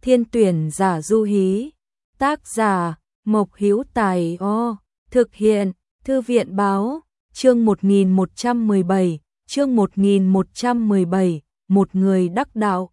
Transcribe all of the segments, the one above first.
Thiên tuyển giả du hí. Tác giả Mộc Hữu Tài. Thực hiện Thư viện báo. Chương 1117, chương 1117, một người đắc đạo.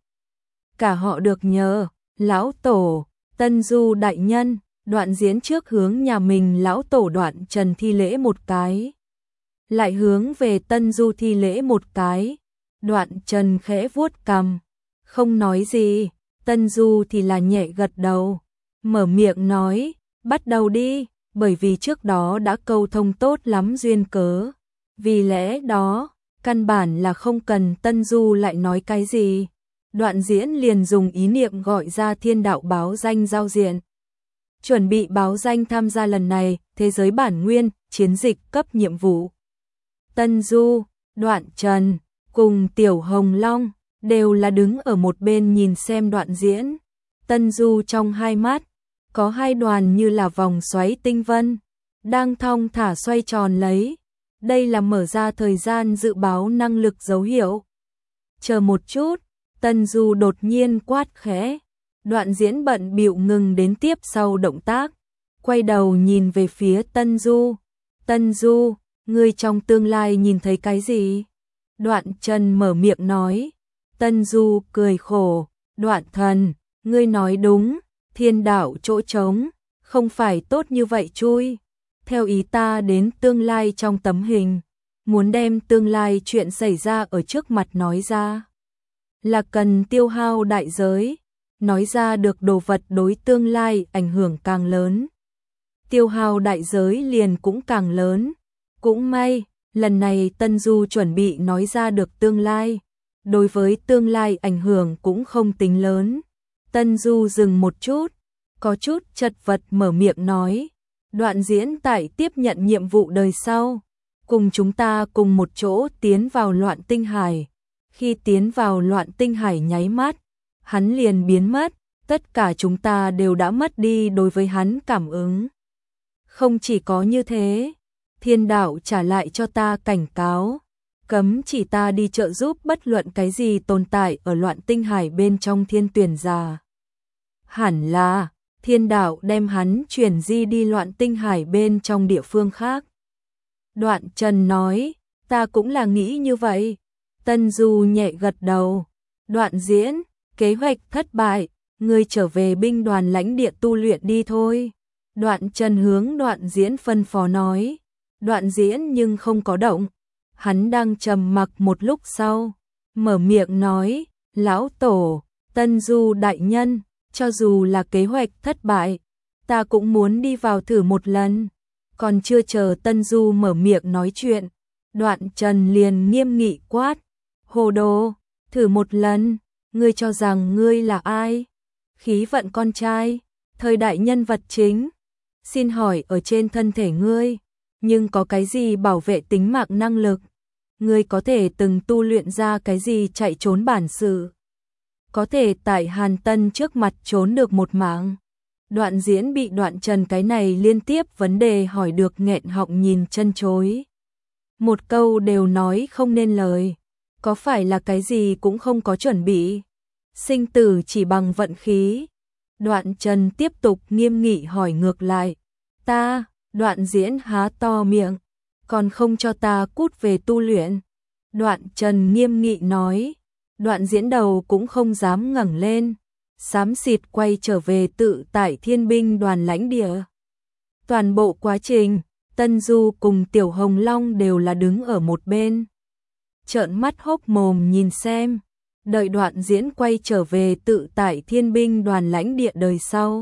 Cả họ được nhờ, lão tổ, Tân Du đại nhân. Đoạn Diễn trước hướng nhà mình lão tổ Đoạn Trần thi lễ một cái, lại hướng về Tân Du thi lễ một cái. Đoạn Trần khẽ vuốt cằm, không nói gì. Tân Du thì là nhẹ gật đầu, mở miệng nói, bắt đầu đi, bởi vì trước đó đã câu thông tốt lắm duyên cớ. Vì lẽ đó, căn bản là không cần Tân Du lại nói cái gì. Đoạn Diễn liền dùng ý niệm gọi ra Thiên Đạo báo danh giao diện. Chuẩn bị báo danh tham gia lần này thế giới bản nguyên chiến dịch cấp nhiệm vụ. Tân Du, Đoạn Trần cùng Tiểu Hồng Long đều là đứng ở một bên nhìn xem Đoạn Diễn. Tân Du trong hai mắt có hai đoàn như là vòng xoáy tinh vân đang thong thả xoay tròn lấy. Đây là mở ra thời gian dự báo năng lực dấu hiệu. Chờ một chút, Tân Du đột nhiên quát khẽ. Đoạn Diễn bận bịu ngừng đến tiếp sau động tác, quay đầu nhìn về phía Tân Du. Tân Du, ngươi trong tương lai nhìn thấy cái gì? Đoạn Trần mở miệng nói. Tân Du cười khổ, Đoạn thần, ngươi nói đúng, thiên đạo chỗ trống, không phải tốt như vậy chui. Theo ý ta đến tương lai trong tấm hình, muốn đem tương lai chuyện xảy ra ở trước mặt nói ra, là cần tiêu hao đại giới. Nói ra được đồ vật đối tương lai ảnh hưởng càng lớn, tiêu hao đại giới liền cũng càng lớn. Cũng may, lần này Tân Du chuẩn bị nói ra được tương lai, đối với tương lai ảnh hưởng cũng không tính lớn. Tân Du dừng một chút, có chút chật vật mở miệng nói, Đoạn Diễn tại tiếp nhận nhiệm vụ đời sau, cùng chúng ta cùng một chỗ tiến vào Loạn Tinh Hải. Khi tiến vào Loạn Tinh Hải nháy mắt, hắn liền biến mất, tất cả chúng ta đều đã mất đi đối với hắn cảm ứng. Không chỉ có như thế, thiên đạo trả lại cho ta cảnh cáo, cấm chỉ ta đi trợ giúp bất luận cái gì tồn tại ở Loạn Tinh Hải bên trong thiên tuyển giả. Hẳn là, thiên đạo đem hắn chuyển di đi Loạn Tinh Hải bên trong địa phương khác. Đoạn Trần nói, ta cũng là nghĩ như vậy. Tân Du nhẹ gật đầu. Đoạn Diễn, kế hoạch thất bại, ngươi trở về binh đoàn lãnh địa tu luyện đi thôi. Đoạn Trần hướng Đoạn Diễn phân phó nói. Đoạn Diễn nhưng không có động, hắn đang trầm mặc một lúc sau, mở miệng nói, lão tổ, Tân Du đại nhân, cho dù là kế hoạch thất bại, ta cũng muốn đi vào thử một lần. Còn chưa chờ Tân Du mở miệng nói chuyện, Đoạn Trần liền nghiêm nghị quát, hồ đồ, thử một lần. Ngươi cho rằng ngươi là ai? Khí vận con trai, thời đại nhân vật chính. Xin hỏi ở trên thân thể ngươi, nhưng có cái gì bảo vệ tính mạng năng lực? Ngươi có thể từng tu luyện ra cái gì chạy trốn bản sự? Có thể tại Hàn Tân trước mặt trốn được một mạng? Đoạn Diễn bị Đoạn Trần cái này liên tiếp vấn đề hỏi được nghẹn họng nhìn chân chối. Một câu đều nói không nên lời. Có phải là cái gì cũng không có chuẩn bị? Sinh tử chỉ bằng vận khí. Đoạn Trần tiếp tục nghiêm nghị hỏi ngược lại. Ta, Đoạn Diễn há to miệng, còn không cho ta cút về tu luyện. Đoạn Trần nghiêm nghị nói. Đoạn Diễn đầu cũng không dám ngẩng lên, xám xịt quay trở về tự tại thiên binh đoàn lãnh địa. Toàn bộ quá trình, Tân Du cùng Tiểu Hồng Long đều là đứng ở một bên, trợn mắt hốc mồm nhìn xem. Đợi Đoạn Diễn quay trở về tự tại thiên binh đoàn lãnh địa đời sau,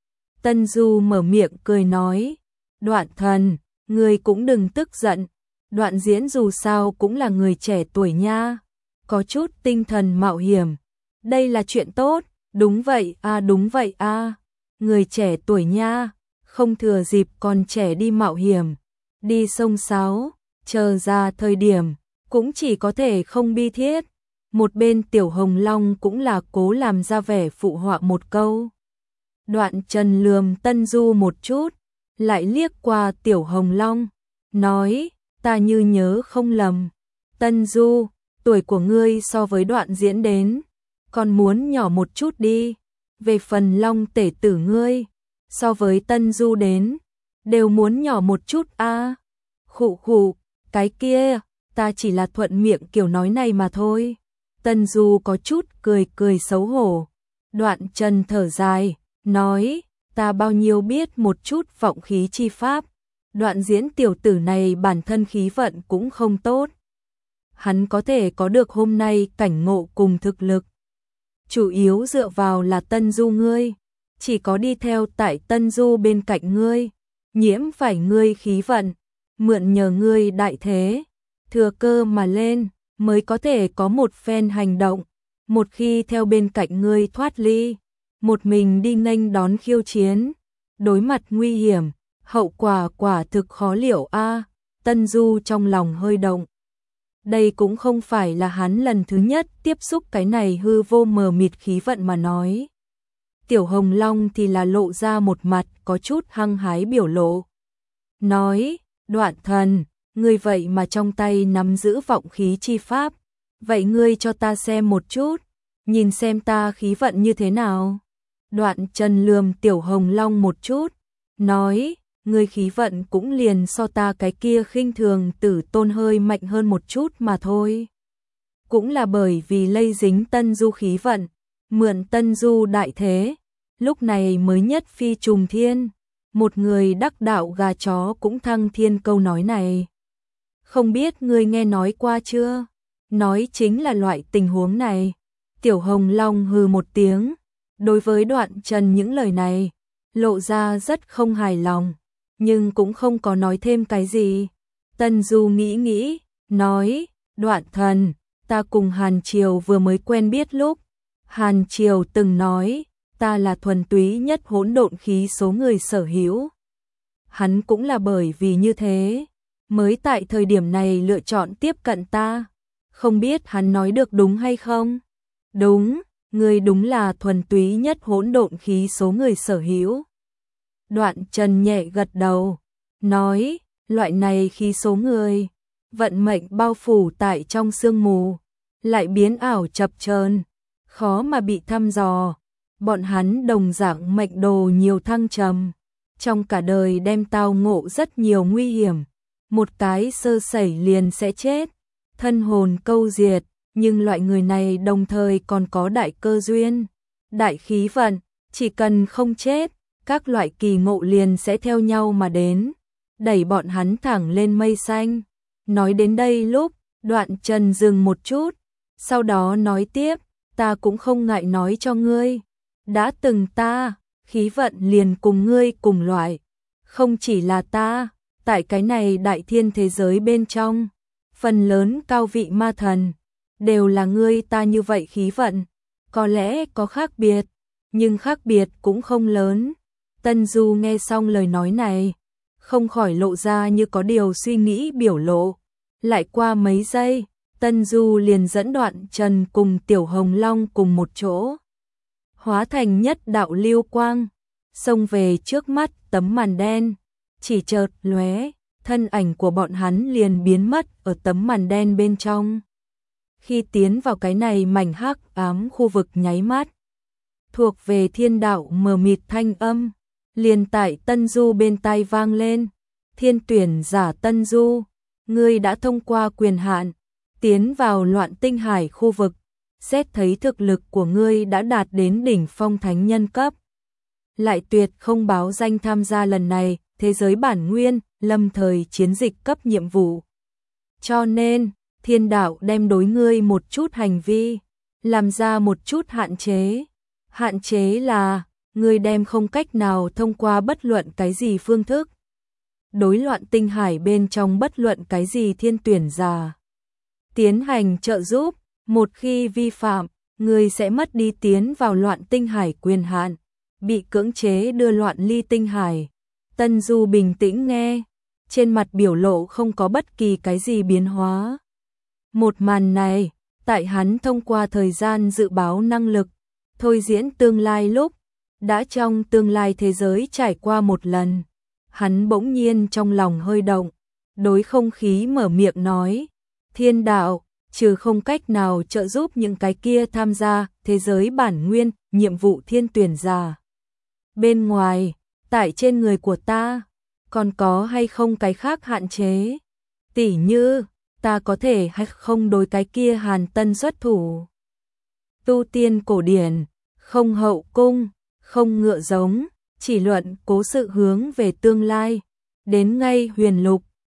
Tân Du mở miệng cười nói, Đoạn thần, ngươi cũng đừng tức giận. Đoạn Diễn dù sao cũng là người trẻ tuổi nha, có chút tinh thần mạo hiểm, đây là chuyện tốt. Đúng vậy à, đúng vậy à, người trẻ tuổi nha, không thừa dịp còn trẻ đi mạo hiểm, đi sông sáo, chờ ra thời điểm, cũng chỉ có thể không bi thiết. Một bên Tiểu Hồng Long cũng là cố làm ra vẻ phụ họa một câu. Đoạn Trần lườm Tân Du một chút, lại liếc qua Tiểu Hồng Long, nói, ta như nhớ không lầm, Tân Du, tuổi của ngươi so với Đoạn Diễn đến còn muốn nhỏ một chút đi. về phần Long tể tử ngươi, so với Tân Du đến, đều muốn nhỏ một chút a. Khụ khụ, cái kia, ta chỉ là thuận miệng kiểu nói này mà thôi. Tân Du có chút cười cười xấu hổ. Đoạn Trần thở dài, nói, ta bao nhiêu biết một chút vọng khí chi pháp. Đoạn Diễn tiểu tử này bản thân khí vận cũng không tốt. Hắn có thể có được hôm nay cảnh ngộ cùng thực lực, chủ yếu dựa vào là Tân Du ngươi, chỉ có đi theo tại Tân Du bên cạnh ngươi, nhiễm phải ngươi khí vận, mượn nhờ ngươi đại thế, thừa cơ mà lên, mới có thể có một phen hành động. Một khi theo bên cạnh ngươi thoát ly, một mình đi nghênh đón khiêu chiến, đối mặt nguy hiểm, hậu quả quả thực khó liệu a. Tân Du trong lòng hơi động. Đây cũng không phải là hắn lần thứ nhất tiếp xúc cái này hư vô mờ mịt khí vận mà nói. Tiểu Hồng Long thì là lộ ra một mặt có chút hăng hái biểu lộ. Nói, Đoạn thần, ngươi vậy mà trong tay nắm giữ vọng khí chi pháp. Vậy ngươi cho ta xem một chút, nhìn xem ta khí vận như thế nào. Đoạn Trần lườm Tiểu Hồng Long một chút, nói, ngươi khí vận cũng liền so ta cái kia khinh thường tử tôn hơi mạnh hơn một chút mà thôi. Cũng là bởi vì lây dính Tân Du khí vận, mượn Tân Du đại thế, lúc này mới nhất phi trùng thiên. Một người đắc đạo gà chó cũng thăng thiên câu nói này. Không biết ngươi nghe nói qua chưa? Nói chính là loại tình huống này. Tiểu Hồng Long hừ một tiếng, đối với Đoạn Trần những lời này, lộ ra rất không hài lòng, nhưng cũng không có nói thêm cái gì. Tân Du nghĩ, nói, Đoạn thần, ta cùng Hàn Triều vừa mới quen biết lúc, Hàn Triều từng nói, ta là thuần túy nhất hỗn độn khí số người sở hữu. Hắn cũng là bởi vì như thế, mới tại thời điểm này lựa chọn tiếp cận ta. Không biết hắn nói được đúng hay không? Đúng, ngươi đúng là thuần túy nhất hỗn độn khí số người sở hữu. Đoạn Trần nhẹ gật đầu, nói, loại này khí số người, vận mệnh bao phủ tại trong sương mù, lại biến ảo chập chờn, khó mà bị thăm dò. Bọn hắn đồng dạng mệnh đồ nhiều thăng trầm, trong cả đời đem tao ngộ rất nhiều nguy hiểm, một cái sơ sẩy liền sẽ chết, thân hồn câu diệt, nhưng loại người này đồng thời còn có đại cơ duyên, đại khí vận, chỉ cần không chết, các loại kỳ ngộ liền sẽ theo nhau mà đến, đẩy bọn hắn thẳng lên mây xanh. Nói đến đây lúc, Đoạn Trần dừng một chút, sau đó nói tiếp, ta cũng không ngại nói cho ngươi, đã từng ta, khí vận liền cùng ngươi cùng loại, không chỉ là ta, tại cái này đại thiên thế giới bên trong, phần lớn cao vị ma thần, đều là ngươi ta như vậy khí vận, có lẽ có khác biệt, nhưng khác biệt cũng không lớn. Tân Du nghe xong lời nói này, không khỏi lộ ra như có điều suy nghĩ biểu lộ. Lại qua mấy giây, Tân Du liền dẫn Đoạn Trần cùng Tiểu Hồng Long cùng một chỗ, hóa thành nhất đạo lưu quang, xông về trước mắt tấm màn đen, chỉ chợt lóe, thân ảnh của bọn hắn liền biến mất ở tấm màn đen bên trong. Khi tiến vào cái này mảnh hắc ám khu vực nháy mắt, thuộc về thiên đạo mờ mịt thanh âm, liền tại Tân Du bên tai vang lên, thiên tuyển giả Tân Du, ngươi đã thông qua quyền hạn, tiến vào Loạn Tinh Hải khu vực, xét thấy thực lực của ngươi đã đạt đến đỉnh phong thánh nhân cấp. Lại tuyệt không báo danh tham gia lần này, thế giới bản nguyên, lâm thời chiến dịch cấp nhiệm vụ. Cho nên, thiên đạo đem đối ngươi một chút hành vi, làm ra một chút hạn chế. Hạn chế là, ngươi đem không cách nào thông qua bất luận cái gì phương thức. Đối Loạn Tinh Hải bên trong bất luận cái gì thiên tuyển giả tiến hành trợ giúp, một khi vi phạm, ngươi sẽ mất đi tiến vào Loạn Tinh Hải quyền hạn, bị cưỡng chế đưa loạn ly tinh hải. Tân Du bình tĩnh nghe, trên mặt biểu lộ không có bất kỳ cái gì biến hóa. Một màn này, tại hắn thông qua thời gian dự báo năng lực, thôi diễn tương lai lúc, đã trong tương lai thế giới trải qua một lần. Hắn bỗng nhiên trong lòng hơi động, đối không khí mở miệng nói, thiên đạo, trừ không cách nào trợ giúp những cái kia tham gia thế giới bản nguyên, nhiệm vụ thiên tuyển giả. Bên ngoài, tại trên người của ta, còn có hay không cái khác hạn chế? Tỉ như, ta có thể hay không đối cái kia Hàn Tân xuất thủ? Tu tiên cổ điển, không hậu cung, không ngựa giống, chỉ luận cố sự hướng về tương lai. Đến ngay huyền lục,